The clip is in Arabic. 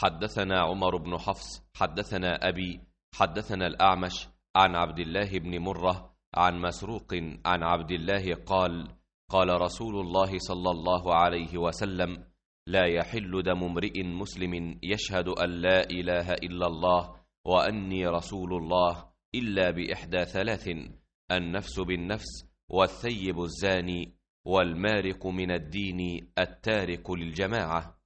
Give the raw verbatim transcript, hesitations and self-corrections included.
حدثنا عمر بن حفص حدثنا أبي حدثنا الأعمش عن عبد الله بن مرة عن مسروق عن عبد الله قال قال رسول الله صلى الله عليه وسلم: لا يحل دم امرئ مسلم يشهد أن لا إله إلا الله وأني رسول الله إلا بإحدى ثلاث: النفس بالنفس، والثيب الزاني، والمارق من الدين التارك للجماعة.